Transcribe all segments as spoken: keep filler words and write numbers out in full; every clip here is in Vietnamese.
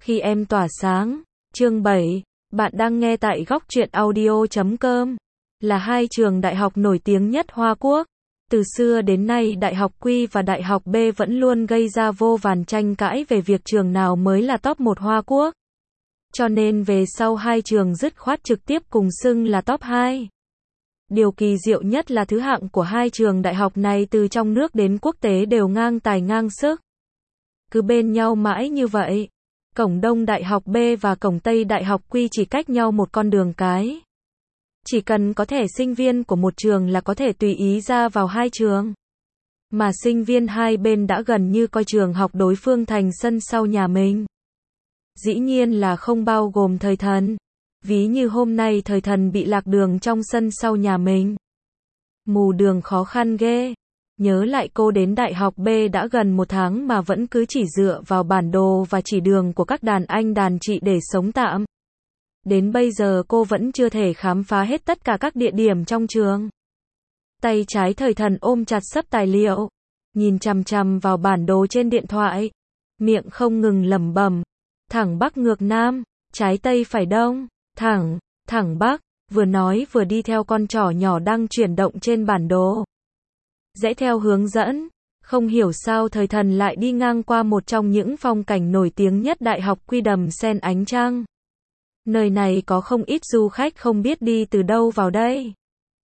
Khi em tỏa sáng, chương bảy, bạn đang nghe tại góc truyện audio chấm com, là hai trường đại học nổi tiếng nhất Hoa Quốc. Từ xưa đến nay Đại học Quy và Đại học B vẫn luôn gây ra vô vàn tranh cãi về việc trường nào mới là top một Hoa Quốc. Cho nên về sau hai trường dứt khoát trực tiếp cùng xưng là top hai. Điều kỳ diệu nhất là thứ hạng của hai trường đại học này từ trong nước đến quốc tế đều ngang tài ngang sức. Cứ bên nhau mãi như vậy. Cổng Đông Đại học B và cổng Tây Đại học Quy chỉ cách nhau một con đường cái. Chỉ cần có thẻ sinh viên của một trường là có thể tùy ý ra vào hai trường. Mà sinh viên hai bên đã gần như coi trường học đối phương thành sân sau nhà mình. Dĩ nhiên là không bao gồm Thời Thần. Ví như hôm nay Thời Thần bị lạc đường trong sân sau nhà mình. Mù đường khó khăn ghê. Nhớ lại cô đến Đại học B đã gần một tháng mà vẫn cứ chỉ dựa vào bản đồ và chỉ đường của các đàn anh đàn chị để sống tạm. Đến bây giờ cô vẫn chưa thể khám phá hết tất cả các địa điểm trong trường. Tay trái Thời Thần ôm chặt xấp tài liệu, nhìn chằm chằm vào bản đồ trên điện thoại, miệng không ngừng lẩm bẩm, thẳng bắc ngược nam, trái tây phải đông, thẳng, thẳng bắc, vừa nói vừa đi theo con trỏ nhỏ đang chuyển động trên bản đồ. Rẽ theo hướng dẫn, không hiểu sao Thời Thần lại đi ngang qua một trong những phong cảnh nổi tiếng nhất Đại học Quy đầm sen ánh trăng. Nơi này có không ít du khách không biết đi từ đâu vào đây.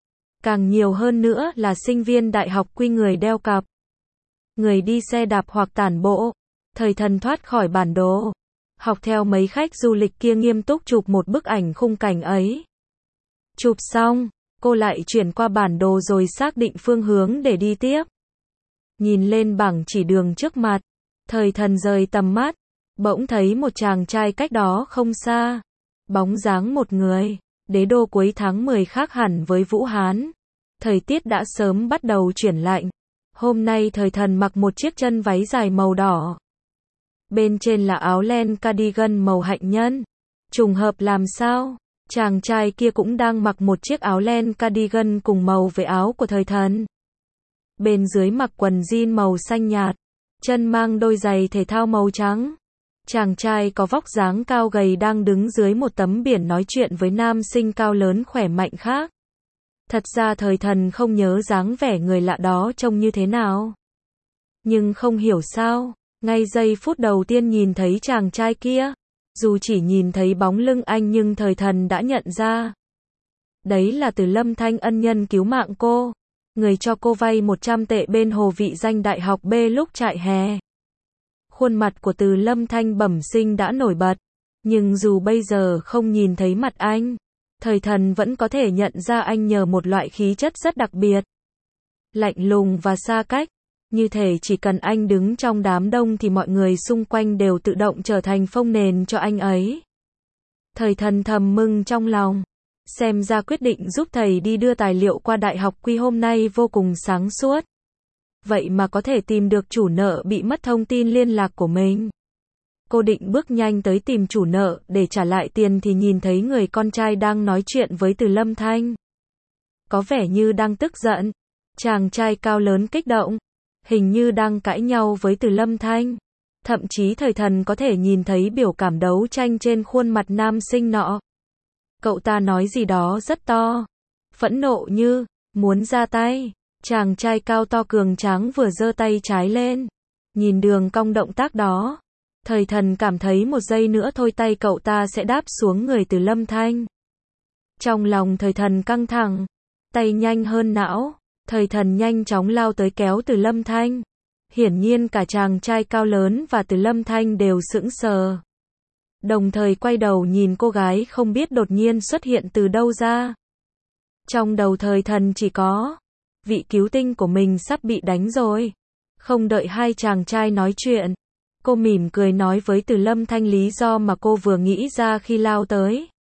Càng nhiều hơn nữa là sinh viên Đại học Quy người đeo cặp, người đi xe đạp hoặc tản bộ. Thời Thần thoát khỏi bản đồ, học theo mấy khách du lịch kia nghiêm túc chụp một bức ảnh khung cảnh ấy. Chụp xong, cô lại chuyển qua bản đồ rồi xác định phương hướng để đi tiếp. Nhìn lên bảng chỉ đường trước mặt, Thời Thần rời tầm mắt, bỗng thấy một chàng trai cách đó không xa. Bóng dáng một người, đế đô cuối tháng mười khác hẳn với Vũ Hán. Thời tiết đã sớm bắt đầu chuyển lạnh. Hôm nay Thời Thần mặc một chiếc chân váy dài màu đỏ. Bên trên là áo len cardigan màu hạnh nhân. Trùng hợp làm sao? Chàng trai kia cũng đang mặc một chiếc áo len cardigan cùng màu với áo của Thời Thần. Bên dưới mặc quần jean màu xanh nhạt, chân mang đôi giày thể thao màu trắng. Chàng trai có vóc dáng cao gầy đang đứng dưới một tấm biển nói chuyện với nam sinh cao lớn khỏe mạnh khác. Thật ra Thời Thần không nhớ dáng vẻ người lạ đó trông như thế nào. Nhưng không hiểu sao, ngay giây phút đầu tiên nhìn thấy chàng trai kia, dù chỉ nhìn thấy bóng lưng anh nhưng Thời Thần đã nhận ra. Đấy là Từ Lâm Thanh, ân nhân cứu mạng cô, người cho cô vay một trăm tệ bên Hồ Vị Danh Đại học B lúc trại hè. Khuôn mặt của Từ Lâm Thanh bẩm sinh đã nổi bật, nhưng dù bây giờ không nhìn thấy mặt anh, Thời Thần vẫn có thể nhận ra anh nhờ một loại khí chất rất đặc biệt. Lạnh lùng và xa cách, như thể chỉ cần anh đứng trong đám đông thì mọi người xung quanh đều tự động trở thành phông nền cho anh ấy. Thời Thần thầm mừng trong lòng, xem ra quyết định giúp thầy đi đưa tài liệu qua Đại học Quy hôm nay vô cùng sáng suốt. Vậy mà có thể tìm được chủ nợ bị mất thông tin liên lạc của mình. Cô định bước nhanh tới tìm chủ nợ để trả lại tiền thì nhìn thấy người con trai đang nói chuyện với Từ Lâm Thanh. Có vẻ như đang tức giận. Chàng trai cao lớn kích động, hình như đang cãi nhau với Từ Lâm Thanh. Thậm chí Thời Thần có thể nhìn thấy biểu cảm đấu tranh trên khuôn mặt nam sinh nọ. Cậu ta nói gì đó rất to, phẫn nộ như muốn ra tay. Chàng trai cao to cường tráng vừa giơ tay trái lên, nhìn đường cong động tác đó, Thời Thần cảm thấy một giây nữa thôi tay cậu ta sẽ đáp xuống người Từ Lâm Thanh. Trong lòng Thời Thần căng thẳng, tay nhanh hơn não, Thời Thần nhanh chóng lao tới kéo Từ Lâm Thanh. Hiển nhiên cả chàng trai cao lớn và Từ Lâm Thanh đều sững sờ. Đồng thời quay đầu nhìn cô gái không biết đột nhiên xuất hiện từ đâu ra. Trong đầu Thời Thần chỉ có vị cứu tinh của mình sắp bị đánh rồi. Không đợi hai chàng trai nói chuyện, cô mỉm cười nói với Từ Lâm Thanh lý do mà cô vừa nghĩ ra khi lao tới.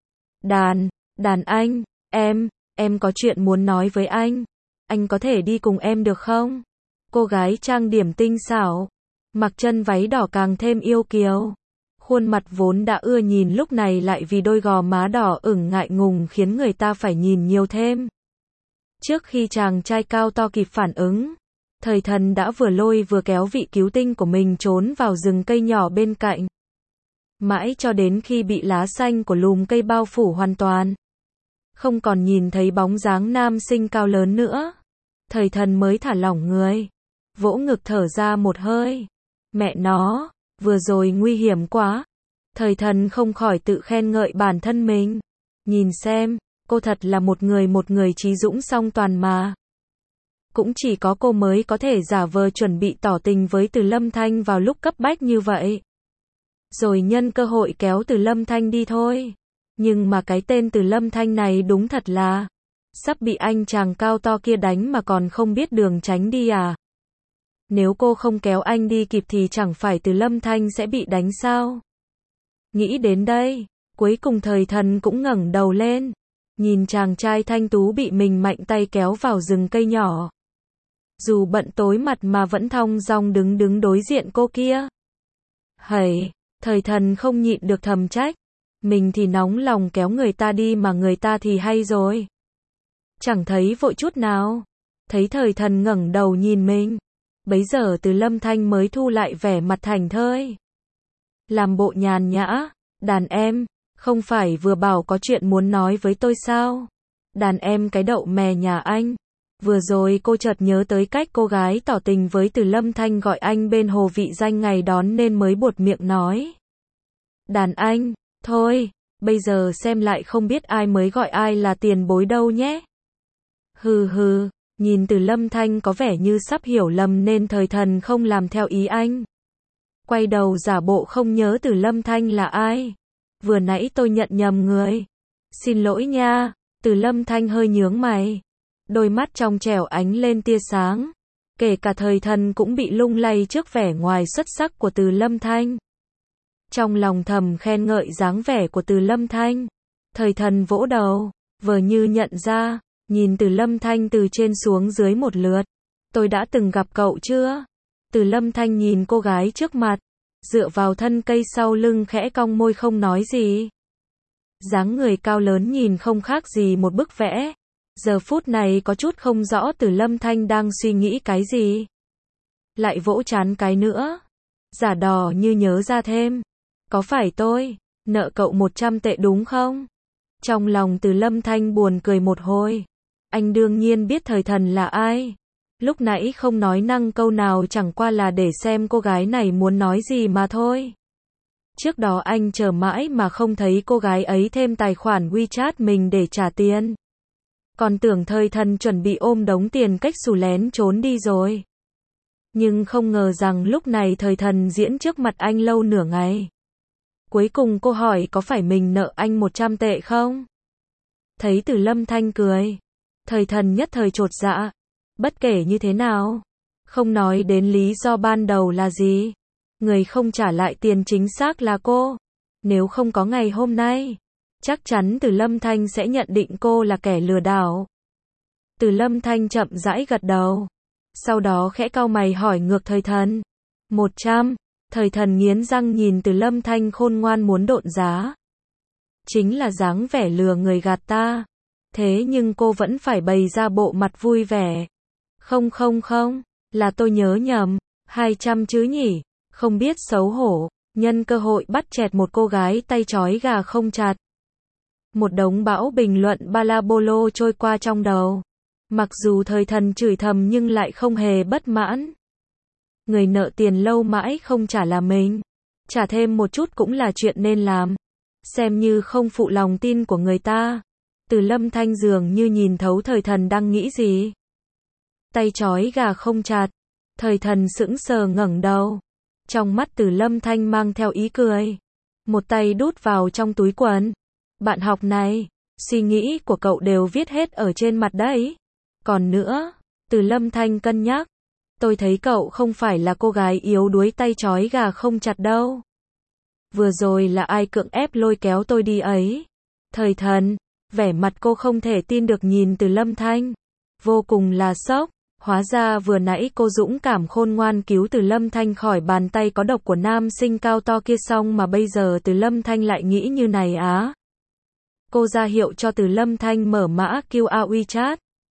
Đàn, đàn anh, em, em có chuyện muốn nói với anh. Anh có thể đi cùng em được không? Cô gái trang điểm tinh xảo, mặc chân váy đỏ càng thêm yêu kiều. Khuôn mặt vốn đã ưa nhìn lúc này lại vì đôi gò má đỏ ửng ngại ngùng khiến người ta phải nhìn nhiều thêm. Trước khi chàng trai cao to kịp phản ứng, Thời Thần đã vừa lôi vừa kéo vị cứu tinh của mình trốn vào rừng cây nhỏ bên cạnh. Mãi cho đến khi bị lá xanh của lùm cây bao phủ hoàn toàn. Không còn nhìn thấy bóng dáng nam sinh cao lớn nữa. Thời thần mới thả lỏng người. Vỗ ngực thở ra một hơi. Mẹ nó, vừa rồi nguy hiểm quá. Thời thần không khỏi tự khen ngợi bản thân mình. Nhìn xem, cô thật là một người một người trí dũng song toàn mà. Cũng chỉ có cô mới có thể giả vờ chuẩn bị tỏ tình với Từ Lâm Thanh vào lúc cấp bách như vậy. Rồi nhân cơ hội kéo Từ Lâm Thanh đi thôi. Nhưng mà cái tên Từ Lâm Thanh này đúng thật là sắp bị anh chàng cao to kia đánh mà còn không biết đường tránh đi à. Nếu cô không kéo anh đi kịp thì chẳng phải Từ Lâm Thanh sẽ bị đánh sao? Nghĩ đến đây, cuối cùng thời thần cũng ngẩng đầu lên. Nhìn chàng trai thanh tú bị mình mạnh tay kéo vào rừng cây nhỏ. Dù bận tối mặt mà vẫn thong dong đứng đứng đối diện cô kia. Hầy, thời thần không nhịn được thầm trách. Mình thì nóng lòng kéo người ta đi mà người ta thì hay rồi. Chẳng thấy vội chút nào. Thấy thời thần ngẩng đầu nhìn mình. Bấy giờ Từ Lâm Thanh mới thu lại vẻ mặt thảnh thơi. Làm bộ nhàn nhã. Đàn em, không phải vừa bảo có chuyện muốn nói với tôi sao? Đàn em cái đậu mè nhà anh. Vừa rồi cô chợt nhớ tới cách cô gái tỏ tình với Từ Lâm Thanh gọi anh bên hồ vị danh ngày đón nên mới buột miệng nói. Đàn anh, thôi, bây giờ xem lại không biết ai mới gọi ai là tiền bối đâu nhé. Hừ hừ, nhìn Từ Lâm Thanh có vẻ như sắp hiểu lầm nên thời thần không làm theo ý anh. Quay đầu giả bộ không nhớ Từ Lâm Thanh là ai. Vừa nãy tôi nhận nhầm người. Xin lỗi nha. Từ Lâm Thanh hơi nhướng mày. Đôi mắt trong trẻo ánh lên tia sáng. Kể cả thời thần cũng bị lung lay trước vẻ ngoài xuất sắc của Từ Lâm Thanh. Trong lòng thầm khen ngợi dáng vẻ của Từ Lâm Thanh. Thời thần vỗ đầu, vờ như nhận ra, nhìn Từ Lâm Thanh từ trên xuống dưới một lượt. Tôi đã từng gặp cậu chưa? Từ Lâm Thanh nhìn cô gái trước mặt, dựa vào thân cây sau lưng khẽ cong môi không nói gì. Dáng người cao lớn nhìn không khác gì một bức vẽ. Giờ phút này có chút không rõ Từ Lâm Thanh đang suy nghĩ cái gì. Lại vỗ trán cái nữa. Giả đò như nhớ ra thêm. Có phải tôi nợ cậu một trăm tệ đúng không? Trong lòng Từ Lâm Thanh buồn cười một hồi. Anh đương nhiên biết thời thần là ai. Lúc nãy không nói năng câu nào chẳng qua là để xem cô gái này muốn nói gì mà thôi. Trước đó anh chờ mãi mà không thấy cô gái ấy thêm tài khoản WeChat mình để trả tiền. Còn tưởng thời thần chuẩn bị ôm đống tiền cách xù lén trốn đi rồi. Nhưng không ngờ rằng lúc này thời thần diễn trước mặt anh lâu nửa ngày. Cuối cùng cô hỏi có phải mình nợ anh một trăm tệ không? Thấy Từ Lâm Thanh cười. Thời thần nhất thời chột dạ. Bất kể như thế nào. Không nói đến lý do ban đầu là gì. Người không trả lại tiền chính xác là cô. Nếu không có ngày hôm nay, chắc chắn Từ Lâm Thanh sẽ nhận định cô là kẻ lừa đảo. Từ Lâm Thanh chậm rãi gật đầu. Sau đó khẽ cau mày hỏi ngược thời thần. Một trăm. Thời thần nghiến răng nhìn Từ Lâm Thanh khôn ngoan muốn độn giá. Chính là dáng vẻ lừa người gạt ta. Thế nhưng cô vẫn phải bày ra bộ mặt vui vẻ. Không không không, là tôi nhớ nhầm. Hai trăm chứ nhỉ. Không biết xấu hổ. Nhân cơ hội bắt chẹt một cô gái tay trói gà không chặt. Một đống bão bình luận ba la bolo trôi qua trong đầu. Mặc dù thời thần chửi thầm nhưng lại không hề bất mãn. Người nợ tiền lâu mãi không trả là mình. Trả thêm một chút cũng là chuyện nên làm. Xem như không phụ lòng tin của người ta. Từ Lâm Thanh dường như nhìn thấu thời thần đang nghĩ gì. Tay trói gà không chặt. Thời thần sững sờ ngẩng đầu. Trong mắt Từ Lâm Thanh mang theo ý cười. Một tay đút vào trong túi quần. Bạn học này, suy nghĩ của cậu đều viết hết ở trên mặt đấy. Còn nữa, Từ Lâm Thanh cân nhắc. Tôi thấy cậu không phải là cô gái yếu đuối tay trói gà không chặt đâu. Vừa rồi là ai cưỡng ép lôi kéo tôi đi ấy? Thời thần, vẻ mặt cô không thể tin được nhìn Từ Lâm Thanh. Vô cùng là sốc. Hóa ra vừa nãy cô dũng cảm khôn ngoan cứu Từ Lâm Thanh khỏi bàn tay có độc của nam sinh cao to kia xong mà bây giờ Từ Lâm Thanh lại nghĩ như này á. Cô ra hiệu cho Từ Lâm Thanh mở mã quy rờ WeChat.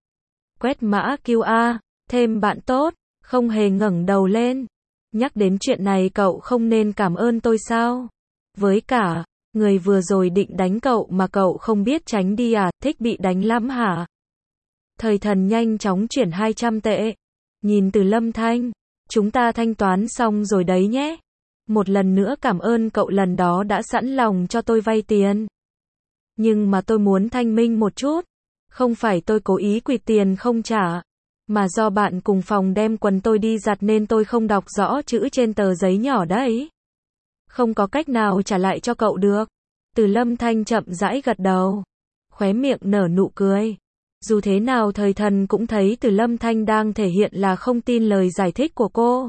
Quét mã quy rờ, thêm bạn tốt, không hề ngẩng đầu lên. Nhắc đến chuyện này cậu không nên cảm ơn tôi sao? Với cả, người vừa rồi định đánh cậu mà cậu không biết tránh đi à, thích bị đánh lắm hả? Thời thần nhanh chóng chuyển hai trăm tệ. Nhìn Từ Lâm Thanh, chúng ta thanh toán xong rồi đấy nhé. Một lần nữa cảm ơn cậu lần đó đã sẵn lòng cho tôi vay tiền. Nhưng mà tôi muốn thanh minh một chút. Không phải tôi cố ý quỵt tiền không trả. Mà do bạn cùng phòng đem quần tôi đi giặt nên tôi không đọc rõ chữ trên tờ giấy nhỏ đấy. Không có cách nào trả lại cho cậu được. Từ Lâm Thanh chậm rãi gật đầu. Khóe miệng nở nụ cười. Dù thế nào thời thần cũng thấy Từ Lâm Thanh đang thể hiện là không tin lời giải thích của cô.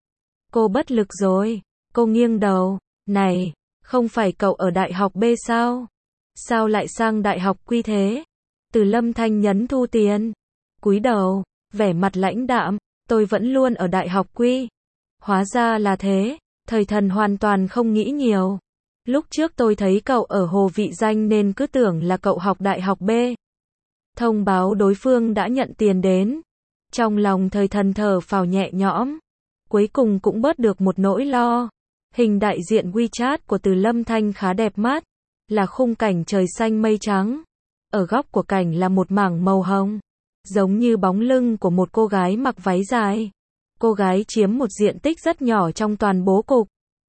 Cô bất lực rồi. Cô nghiêng đầu. Này, không phải cậu ở đại học B sao? Sao lại sang đại học Quy thế? Từ Lâm Thanh nhấn thu tiền. Cúi đầu, vẻ mặt lãnh đạm. Tôi vẫn luôn ở đại học Quy. Hóa ra là thế. Thời thần hoàn toàn không nghĩ nhiều. Lúc trước tôi thấy cậu ở Hồ Vị Danh nên cứ tưởng là cậu học đại học B. Thông báo đối phương đã nhận tiền đến. Trong lòng thời thần thở phào nhẹ nhõm. Cuối cùng cũng bớt được một nỗi lo. Hình đại diện WeChat của Từ Lâm Thanh khá đẹp mắt. Là khung cảnh trời xanh mây trắng. Ở góc của cảnh là một mảng màu hồng. Giống như bóng lưng của một cô gái mặc váy dài. Cô gái chiếm một diện tích rất nhỏ trong toàn bố cục.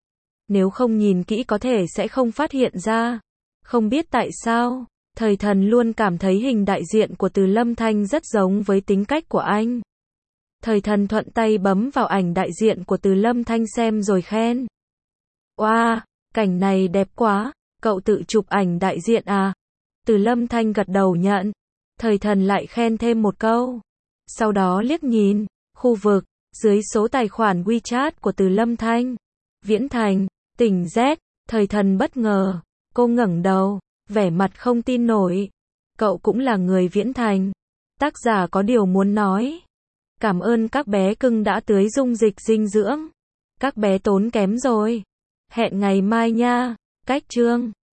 Nếu không nhìn kỹ có thể sẽ không phát hiện ra. Không biết tại sao, thời thần luôn cảm thấy hình đại diện của Từ Lâm Thanh rất giống với tính cách của anh. Thời thần thuận tay bấm vào ảnh đại diện của Từ Lâm Thanh xem rồi khen. Oa, wow, cảnh này đẹp quá, cậu tự chụp ảnh đại diện à? Từ Lâm Thanh gật đầu nhận. Thời thần lại khen thêm một câu. Sau đó liếc nhìn, khu vực, dưới số tài khoản WeChat của Từ Lâm Thanh. Viễn Thành, tỉnh Z, thời thần bất ngờ. Cô ngẩng đầu, vẻ mặt không tin nổi. Cậu cũng là người Viễn Thành. Tác giả có điều muốn nói. Cảm ơn các bé cưng đã tưới dung dịch dinh dưỡng. Các bé tốn kém rồi. Hẹn ngày mai nha. Cách chương